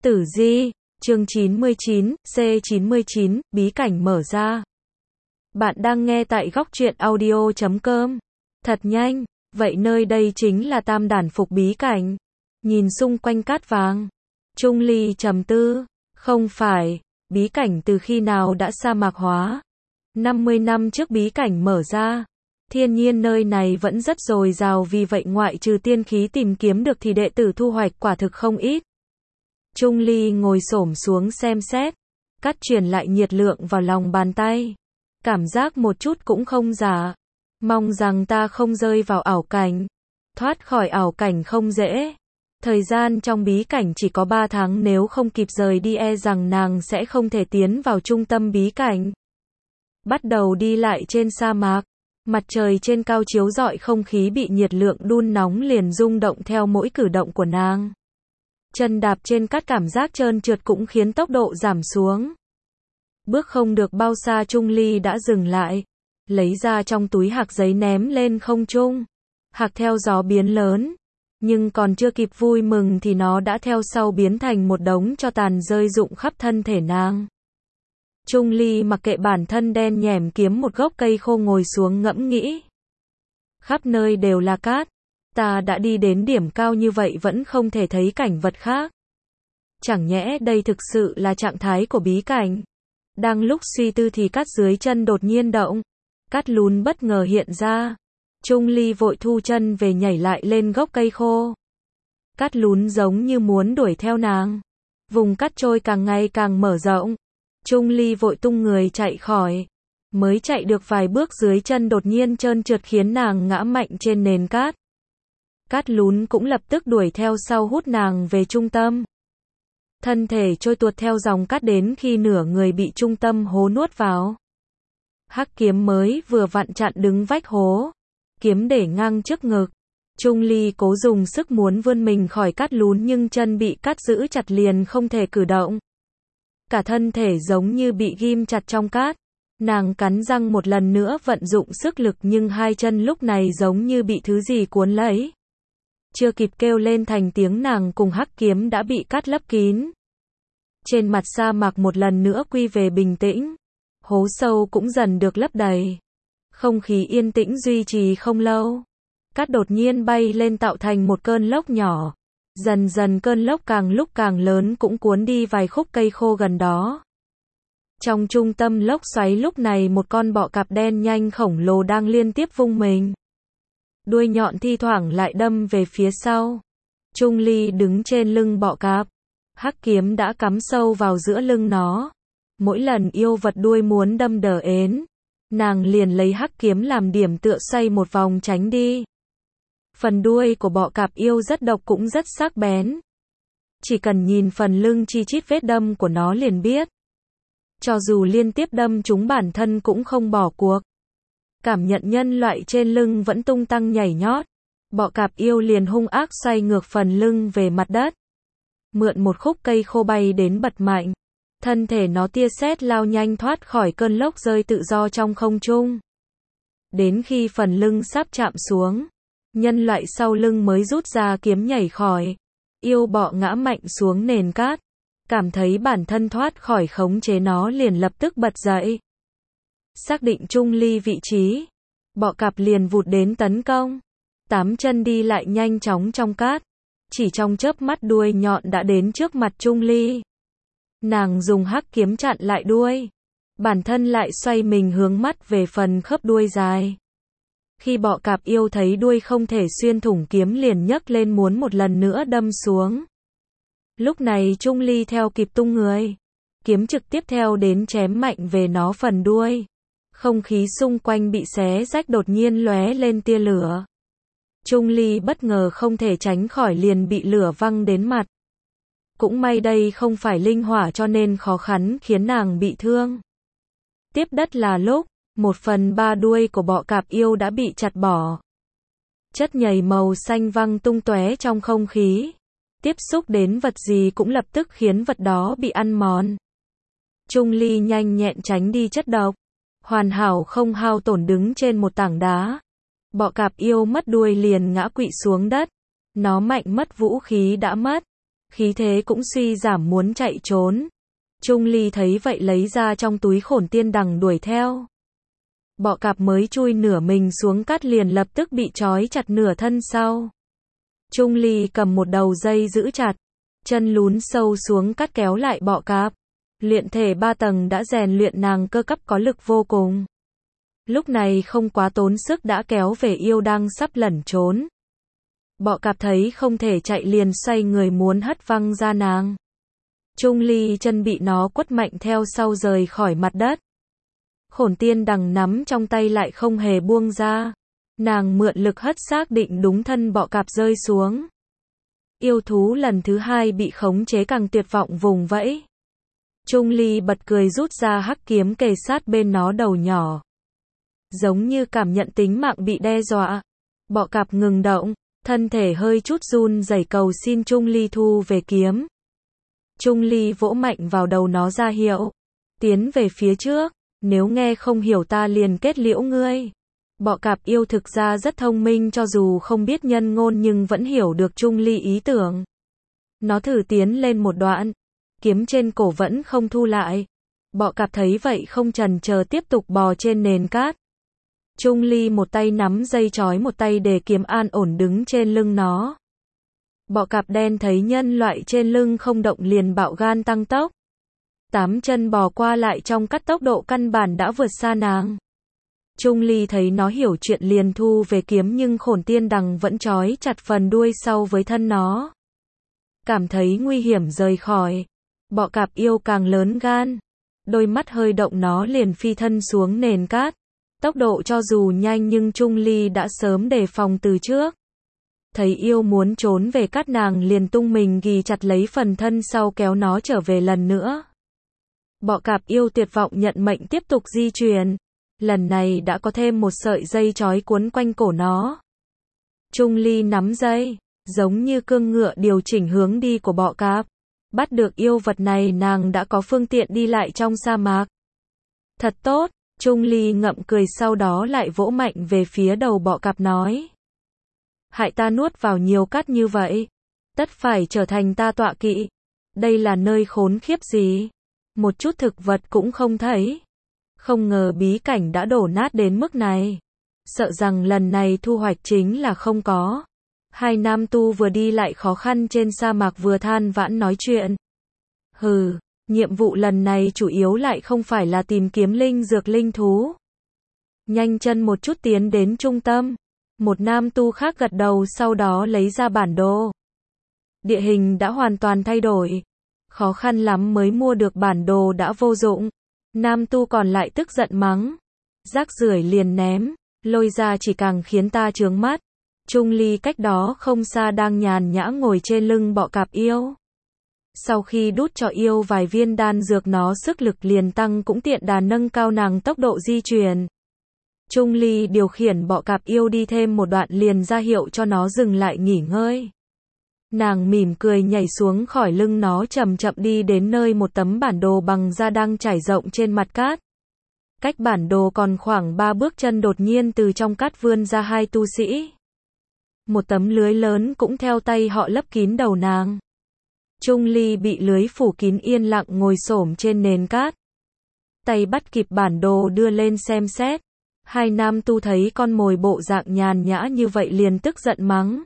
Tử Di, chương 99, C99, bí cảnh mở ra. Bạn đang nghe tại góc truyện audio.com. Thật nhanh, vậy nơi đây chính là Tam Đản Phục bí cảnh. Nhìn xung quanh cát vàng. Trung Ly trầm tư, không phải, bí cảnh từ khi nào đã sa mạc hóa. 50 năm trước bí cảnh mở ra. Thiên nhiên nơi này vẫn rất dồi dào, vì vậy ngoại trừ tiên khí tìm kiếm được thì đệ tử thu hoạch quả thực không ít. Trung Ly ngồi xổm xuống xem xét, cắt truyền lại nhiệt lượng vào lòng bàn tay. Cảm giác một chút cũng không giả. Mong rằng ta không rơi vào ảo cảnh. Thoát khỏi ảo cảnh không dễ. Thời gian trong bí cảnh chỉ có 3 tháng, nếu không kịp rời đi e rằng nàng sẽ không thể tiến vào trung tâm bí cảnh. Bắt đầu đi lại trên sa mạc. Mặt trời trên cao chiếu rọi, không khí bị nhiệt lượng đun nóng liền rung động theo mỗi cử động của nàng. Chân đạp trên cát cảm giác trơn trượt cũng khiến tốc độ giảm xuống. Bước không được bao xa Trung Ly đã dừng lại. Lấy ra trong túi hạc giấy ném lên không trung. Hạc theo gió biến lớn. Nhưng còn chưa kịp vui mừng thì nó đã theo sau biến thành một đống tro tàn rơi rụng khắp thân thể nàng. Trung Ly mặc kệ bản thân đen nhẻm, kiếm một gốc cây khô ngồi xuống ngẫm nghĩ. Khắp nơi đều là cát. Ta đã đi đến điểm cao như vậy vẫn không thể thấy cảnh vật khác. Chẳng nhẽ đây thực sự là trạng thái của bí cảnh. Đang lúc suy tư thì cát dưới chân đột nhiên động. Cát lún bất ngờ hiện ra. Trung Ly vội thu chân về, nhảy lại lên gốc cây khô. Cát lún giống như muốn đuổi theo nàng. Vùng cát trôi càng ngày càng mở rộng. Trung Ly vội tung người chạy khỏi. Mới chạy được vài bước dưới chân đột nhiên trơn trượt khiến nàng ngã mạnh trên nền cát. Cát lún cũng lập tức đuổi theo sau hút nàng về trung tâm. Thân thể trôi tuột theo dòng cát đến khi nửa người bị trung tâm hố nuốt vào. Hắc kiếm mới vừa vặn chặn đứng vách hố. Kiếm để ngang trước ngực. Trung Ly cố dùng sức muốn vươn mình khỏi cát lún nhưng chân bị cát giữ chặt liền không thể cử động. Cả thân thể giống như bị ghim chặt trong cát. Nàng cắn răng một lần nữa vận dụng sức lực nhưng hai chân lúc này giống như bị thứ gì cuốn lấy. Chưa kịp kêu lên thành tiếng, nàng cùng hắc kiếm đã bị cát lấp kín. Trên mặt sa mạc một lần nữa quy về bình tĩnh. Hố sâu cũng dần được lấp đầy. Không khí yên tĩnh duy trì không lâu. Cát đột nhiên bay lên tạo thành một cơn lốc nhỏ. Dần dần cơn lốc càng lúc càng lớn cũng cuốn đi vài khúc cây khô gần đó. Trong trung tâm lốc xoáy lúc này một con bọ cạp đen nhanh khổng lồ đang liên tiếp vung mình. Đuôi nhọn thi thoảng lại đâm về phía sau. Trung Ly đứng trên lưng bọ cạp. Hắc kiếm đã cắm sâu vào giữa lưng nó. Mỗi lần yêu vật đuôi muốn đâm đờ ến, nàng liền lấy hắc kiếm làm điểm tựa xoay một vòng tránh đi. Phần đuôi của bọ cạp yêu rất độc cũng rất sắc bén. Chỉ cần nhìn phần lưng chi chít vết đâm của nó liền biết. Cho dù liên tiếp đâm chúng bản thân cũng không bỏ cuộc. Cảm nhận nhân loại trên lưng vẫn tung tăng nhảy nhót. Bọ cạp yêu liền hung ác xoay ngược phần lưng về mặt đất. Mượn một khúc cây khô bay đến bật mạnh. Thân thể nó tia sét lao nhanh thoát khỏi cơn lốc rơi tự do trong không trung. Đến khi phần lưng sắp chạm xuống, nhân loại sau lưng mới rút ra kiếm nhảy khỏi. Yêu bọ ngã mạnh xuống nền cát. Cảm thấy bản thân thoát khỏi khống chế nó liền lập tức bật dậy. Xác định Trung Ly vị trí. Bọ cạp liền vụt đến tấn công. 8 chân đi lại nhanh chóng trong cát. Chỉ trong chớp mắt đuôi nhọn đã đến trước mặt Trung Ly. Nàng dùng hắc kiếm chặn lại đuôi. Bản thân lại xoay mình hướng mắt về phần khớp đuôi dài. Khi bọ cạp yêu thấy đuôi không thể xuyên thủng kiếm liền nhấc lên muốn một lần nữa đâm xuống. Lúc này Trung Ly theo kịp tung người. Kiếm trực tiếp theo đến chém mạnh về nó phần đuôi. Không khí xung quanh bị xé rách đột nhiên lóe lên tia lửa. Trung Ly bất ngờ không thể tránh khỏi liền bị lửa văng đến mặt. Cũng may đây không phải linh hỏa cho nên khó khăn khiến nàng bị thương. Tiếp đất là lúc 1/3 đuôi của bọ cạp yêu đã bị chặt bỏ. Chất nhầy màu xanh văng tung tóe trong không khí. Tiếp xúc đến vật gì cũng lập tức khiến vật đó bị ăn mòn. Trung Ly nhanh nhẹn tránh đi chất độc. Hoàn hảo không hao tổn đứng trên một tảng đá. Bọ cạp yêu mất đuôi liền ngã quỵ xuống đất. Nó mạnh mất vũ khí đã mất. khí thế cũng suy giảm muốn chạy trốn. Trung Ly thấy vậy lấy ra trong túi khổn tiên đằng đuổi theo. Bọ cạp mới chui nửa mình xuống cát liền lập tức bị trói chặt nửa thân sau. Trung Ly cầm một đầu dây giữ chặt, chân lún sâu xuống cát kéo lại bọ cạp. Luyện thể 3 tầng đã rèn luyện nàng cơ cấp có lực vô cùng. Lúc này không quá tốn sức đã kéo về yêu đang sắp lẩn trốn. Bọ cạp thấy không thể chạy liền xoay người muốn hất văng ra nàng. Trung Ly chân bị nó quất mạnh theo sau rời khỏi mặt đất. Khổn tiên đằng nắm trong tay lại không hề buông ra. Nàng mượn lực hất xác định đúng thân bọ cạp rơi xuống. Yêu thú lần thứ 2 bị khống chế càng tuyệt vọng vùng vẫy. Trung Ly bật cười rút ra hắc kiếm kề sát bên nó đầu nhỏ. Giống như cảm nhận tính mạng bị đe dọa. Bọ cạp ngừng động, thân thể hơi chút run rẩy cầu xin Trung Ly thu về kiếm. Trung Ly vỗ mạnh vào đầu nó ra hiệu. Tiến về phía trước, nếu nghe không hiểu ta liền kết liễu ngươi. Bọ cạp yêu thực ra rất thông minh cho dù không biết nhân ngôn nhưng vẫn hiểu được Trung Ly ý tưởng. Nó thử tiến lên một đoạn. Kiếm trên cổ vẫn không thu lại. Bọ cạp thấy vậy không chần chờ tiếp tục bò trên nền cát. Trung Ly một tay nắm dây trói một tay để kiếm an ổn đứng trên lưng nó. Bọ cạp đen thấy nhân loại trên lưng không động liền bạo gan tăng tốc. 8 chân bò qua lại trong cát tốc độ căn bản đã vượt xa nàng. Trung Ly thấy nó hiểu chuyện liền thu về kiếm nhưng khổn tiên đằng vẫn trói chặt phần đuôi sau với thân nó. Cảm thấy nguy hiểm rời khỏi. Bọ cạp yêu càng lớn gan. Đôi mắt hơi động nó liền phi thân xuống nền cát. Tốc độ cho dù nhanh nhưng Trung Ly đã sớm đề phòng từ trước. Thấy yêu muốn trốn về cát nàng liền tung mình ghì chặt lấy phần thân sau kéo nó trở về lần nữa. Bọ cạp yêu tuyệt vọng nhận mệnh tiếp tục di chuyển. Lần này đã có thêm một sợi dây trói cuốn quanh cổ nó. Trung Ly nắm dây, giống như cương ngựa điều chỉnh hướng đi của bọ cạp. Bắt được yêu vật này nàng đã có phương tiện đi lại trong sa mạc. Thật tốt, Trung Ly ngậm cười sau đó lại vỗ mạnh về phía đầu bọ cạp nói. Hại ta nuốt vào nhiều cát như vậy. Tất phải trở thành ta tọa kỵ. Đây là nơi khốn khiếp gì? Một chút thực vật cũng không thấy. Không ngờ bí cảnh đã đổ nát đến mức này. Sợ rằng lần này thu hoạch chính là không có. Hai nam tu vừa đi lại khó khăn trên sa mạc vừa than vãn nói chuyện. Hừ, nhiệm vụ lần này chủ yếu lại không phải là tìm kiếm linh dược linh thú. Nhanh chân một chút tiến đến trung tâm. Một nam tu khác gật đầu sau đó lấy ra bản đồ. Địa hình đã hoàn toàn thay đổi. Khó khăn lắm mới mua được bản đồ đã vô dụng. Nam tu còn lại tức giận mắng. Rác rưởi liền ném, lôi ra chỉ càng khiến ta chướng mắt. Trung Ly cách đó không xa đang nhàn nhã ngồi trên lưng bọ cạp yêu. Sau khi đút cho yêu vài viên đan dược nó sức lực liền tăng cũng tiện đà nâng cao nàng tốc độ di chuyển. Trung Ly điều khiển bọ cạp yêu đi thêm một đoạn liền ra hiệu cho nó dừng lại nghỉ ngơi. Nàng mỉm cười nhảy xuống khỏi lưng nó chậm chậm đi đến nơi một tấm bản đồ bằng da đang trải rộng trên mặt cát. Cách bản đồ còn khoảng 3 bước chân đột nhiên từ trong cát vươn ra hai tu sĩ. Một tấm lưới lớn cũng theo tay họ lấp kín đầu nàng. Trung Ly bị lưới phủ kín yên lặng ngồi xổm trên nền cát. Tay bắt kịp bản đồ đưa lên xem xét. Hai nam tu thấy con mồi bộ dạng nhàn nhã như vậy liền tức giận mắng.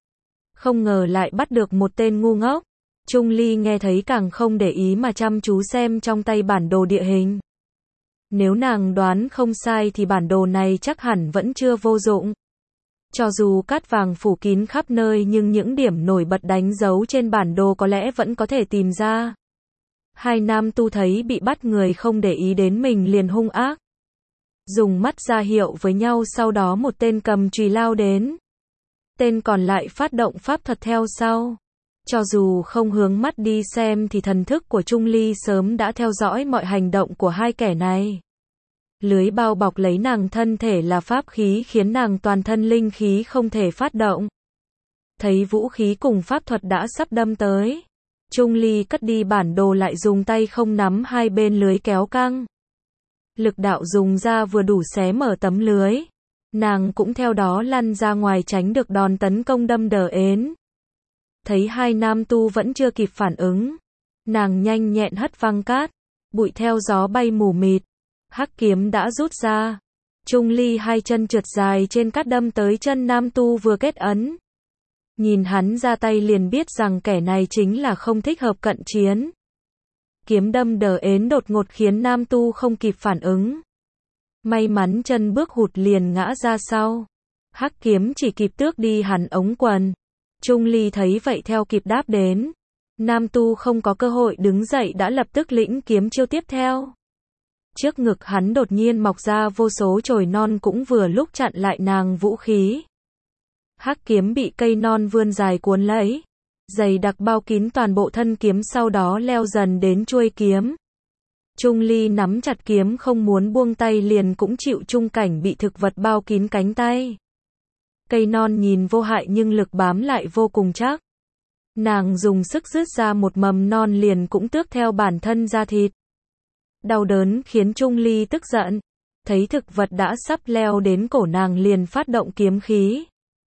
Không ngờ lại bắt được một tên ngu ngốc. Trung Ly nghe thấy càng không để ý mà chăm chú xem trong tay bản đồ địa hình. Nếu nàng đoán không sai thì bản đồ này chắc hẳn vẫn chưa vô dụng. Cho dù cát vàng phủ kín khắp nơi nhưng những điểm nổi bật đánh dấu trên bản đồ có lẽ vẫn có thể tìm ra. Hai nam tu thấy bị bắt người không để ý đến mình liền hung ác. Dùng mắt ra hiệu với nhau sau đó một tên cầm chùy lao đến. Tên còn lại phát động pháp thuật theo sau. Cho dù không hướng mắt đi xem thì thần thức của Trung Ly sớm đã theo dõi mọi hành động của hai kẻ này. Lưới bao bọc lấy nàng thân thể là pháp khí khiến nàng toàn thân linh khí không thể phát động. Thấy vũ khí cùng pháp thuật đã sắp đâm tới. Trung Ly cất đi bản đồ lại dùng tay không nắm hai bên lưới kéo căng. Lực đạo dùng ra vừa đủ xé mở tấm lưới. Nàng cũng theo đó lăn ra ngoài tránh được đòn tấn công đâm đờ ến. Thấy hai nam tu vẫn chưa kịp phản ứng, nàng nhanh nhẹn hất văng cát, bụi theo gió bay mù mịt. Hắc kiếm đã rút ra. Trung Ly hai chân trượt dài trên cát đâm tới chân nam tu vừa kết ấn. Nhìn hắn ra tay liền biết rằng kẻ này chính là không thích hợp cận chiến. Kiếm đâm đờ ến đột ngột khiến nam tu không kịp phản ứng. May mắn chân bước hụt liền ngã ra sau. Hắc kiếm chỉ kịp tước đi hẳn ống quần. Trung Ly thấy vậy theo kịp đáp đến. Nam tu không có cơ hội đứng dậy đã lập tức lĩnh kiếm chiêu tiếp theo. Trước ngực hắn đột nhiên mọc ra vô số chồi non cũng vừa lúc chặn lại nàng vũ khí. Hắc kiếm bị cây non vươn dài cuốn lấy, dày đặc bao kín toàn bộ thân kiếm, sau đó leo dần đến chuôi kiếm. Trung Ly nắm chặt kiếm không muốn buông tay liền cũng chịu chung cảnh bị thực vật bao kín cánh tay. Cây non nhìn vô hại nhưng lực bám lại vô cùng chắc. Nàng dùng sức rứt ra một mầm non liền cũng tước theo bản thân da thịt. Đau đớn khiến Trung Ly tức giận. Thấy thực vật đã sắp leo đến cổ nàng liền phát động kiếm khí.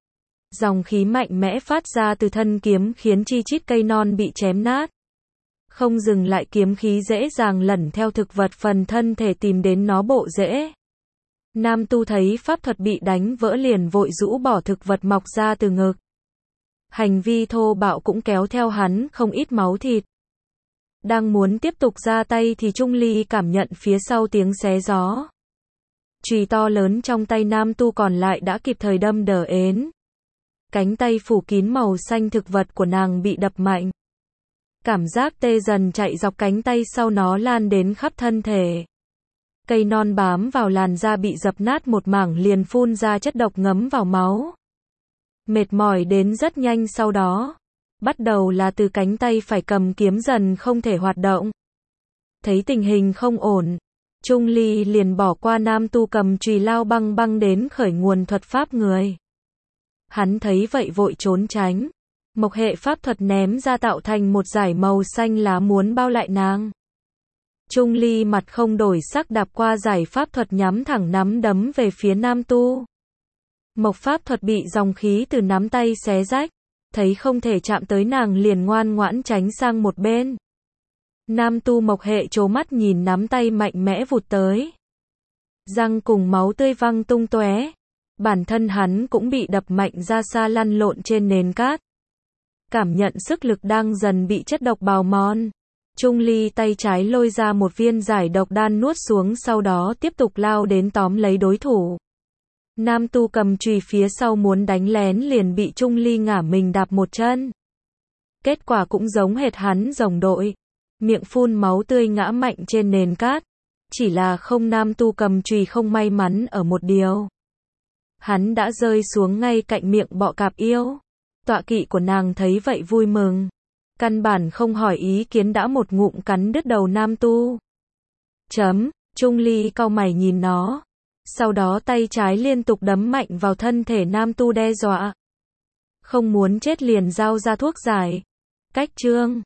Dòng khí mạnh mẽ phát ra từ thân kiếm khiến chi chít cây non bị chém nát. Không dừng lại, kiếm khí dễ dàng lẩn theo thực vật phần thân thể tìm đến nó bộ rễ. Nam tu thấy pháp thuật bị đánh vỡ liền vội rũ bỏ thực vật mọc ra từ ngực. Hành vi thô bạo cũng kéo theo hắn không ít máu thịt. Đang muốn tiếp tục ra tay thì Trung Ly cảm nhận phía sau tiếng xé gió. Chùy to lớn trong tay nam tu còn lại đã kịp thời đâm đờ ến. Cánh tay phủ kín màu xanh thực vật của nàng bị đập mạnh. Cảm giác tê dần chạy dọc cánh tay, sau nó lan đến khắp thân thể. Cây non bám vào làn da bị dập nát một mảng liền phun ra chất độc ngấm vào máu. Mệt mỏi đến rất nhanh sau đó. Bắt đầu là từ cánh tay phải cầm kiếm dần không thể hoạt động. Thấy tình hình không ổn, Trung Ly liền bỏ qua nam tu cầm chùy lao băng băng đến khởi nguồn thuật pháp người. Hắn thấy vậy vội trốn tránh. Mộc hệ pháp thuật ném ra tạo thành một dải màu xanh lá muốn bao lại nàng. Trung Ly mặt không đổi sắc đạp qua dải pháp thuật nhắm thẳng nắm đấm về phía nam tu. Mộc pháp thuật bị dòng khí từ nắm tay xé rách. Thấy không thể chạm tới nàng liền ngoan ngoãn tránh sang một bên. Nam tu mộc hệ trố mắt nhìn nắm tay mạnh mẽ vụt tới. Răng cùng máu tươi văng tung tóe. Bản thân hắn cũng bị đập mạnh ra xa lăn lộn trên nền cát. Cảm nhận sức lực đang dần bị chất độc bào mòn. Trung Ly tay trái lôi ra một viên giải độc đan nuốt xuống, sau đó tiếp tục lao đến tóm lấy đối thủ. Nam tu cầm chùy phía sau muốn đánh lén liền bị Trung Ly ngả mình đạp một chân. Kết quả cũng giống hệt hắn rồng đội. Miệng phun máu tươi ngã mạnh trên nền cát. Chỉ là không, nam tu cầm chùy không may mắn ở một điều. Hắn đã rơi xuống ngay cạnh miệng bọ cạp yêu. Tọa kỵ của nàng thấy vậy vui mừng. Căn bản không hỏi ý kiến đã một ngụm cắn đứt đầu nam tu. Trung Ly cau mày nhìn nó. Sau đó tay trái liên tục đấm mạnh vào thân thể nam tu đe dọa. Không muốn chết liền giao ra thuốc giải. Cách chương